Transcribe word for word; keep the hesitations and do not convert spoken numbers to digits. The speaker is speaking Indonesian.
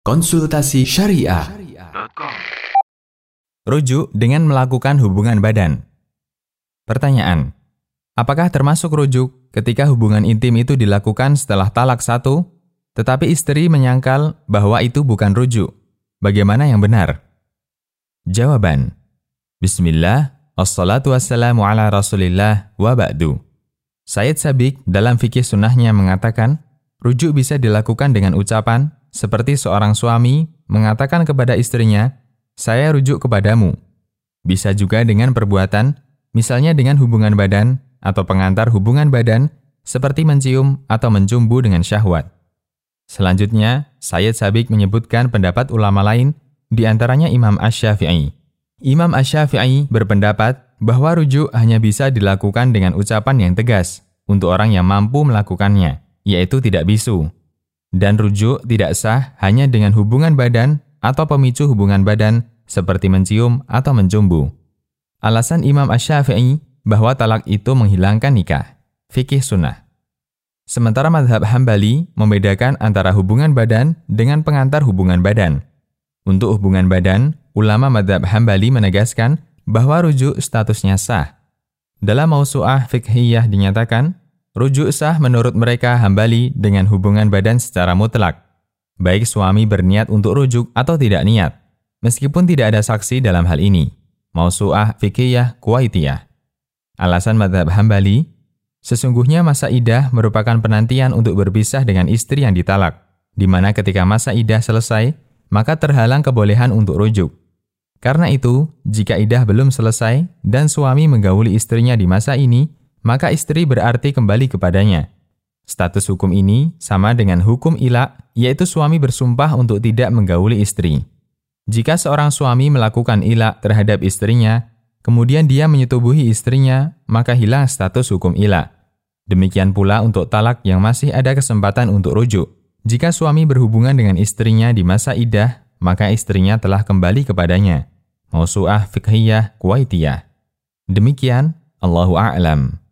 Konsultasi Syariah. Rujuk dengan melakukan hubungan badan. Pertanyaan: apakah termasuk rujuk ketika hubungan intim itu dilakukan setelah talak satu, tetapi istri menyangkal bahwa itu bukan rujuk? Bagaimana yang benar? Jawaban: Bismillah, assalatu wassalamu ala rasulillah wa ba'du. Sayyid Sabiq dalam fikih sunnahnya mengatakan, rujuk bisa dilakukan dengan ucapan, seperti seorang suami mengatakan kepada istrinya, saya rujuk kepadamu. Bisa juga dengan perbuatan, misalnya dengan hubungan badan atau pengantar hubungan badan, seperti mencium atau mencumbu dengan syahwat. Selanjutnya, Sayyid Sabiq menyebutkan pendapat ulama lain, di antaranya Imam Asy-Syafi'i. Imam Asy-Syafi'i berpendapat bahwa rujuk hanya bisa dilakukan dengan ucapan yang tegas untuk orang yang mampu melakukannya, yaitu tidak bisu. Dan rujuk tidak sah hanya dengan hubungan badan atau pemicu hubungan badan seperti mencium atau mencumbu. Alasan Imam Asy-Syafi'i bahwa talak itu menghilangkan nikah. Fikih sunnah. Sementara mazhab Hambali membedakan antara hubungan badan dengan pengantar hubungan badan. Untuk hubungan badan, ulama mazhab Hambali menegaskan bahwa rujuk statusnya sah. Dalam Mausu'ah Fiqhiyah dinyatakan, rujuk sah menurut mereka Hambali dengan hubungan badan secara mutlak, baik suami berniat untuk rujuk atau tidak niat, meskipun tidak ada saksi dalam hal ini. Mausu'ah Fiqhiyah Kuwaitiyah. Alasan mazhab Hambali, sesungguhnya masa iddah merupakan penantian untuk berpisah dengan istri yang ditalak, di mana ketika masa iddah selesai, maka terhalang kebolehan untuk rujuk. Karena itu, jika iddah belum selesai dan suami menggauli istrinya di masa ini, maka istri berarti kembali kepadanya. Status hukum ini sama dengan hukum ilak, yaitu suami bersumpah untuk tidak menggauli istri. Jika seorang suami melakukan ilak terhadap istrinya, kemudian dia menyetubuhi istrinya, maka hilang status hukum ilak. Demikian pula untuk talak yang masih ada kesempatan untuk rujuk. Jika suami berhubungan dengan istrinya di masa iddah, maka istrinya telah kembali kepadanya. Mausu'ah Fiqhiyah Kuwaitiyah. Demikian, Allahu a'lam.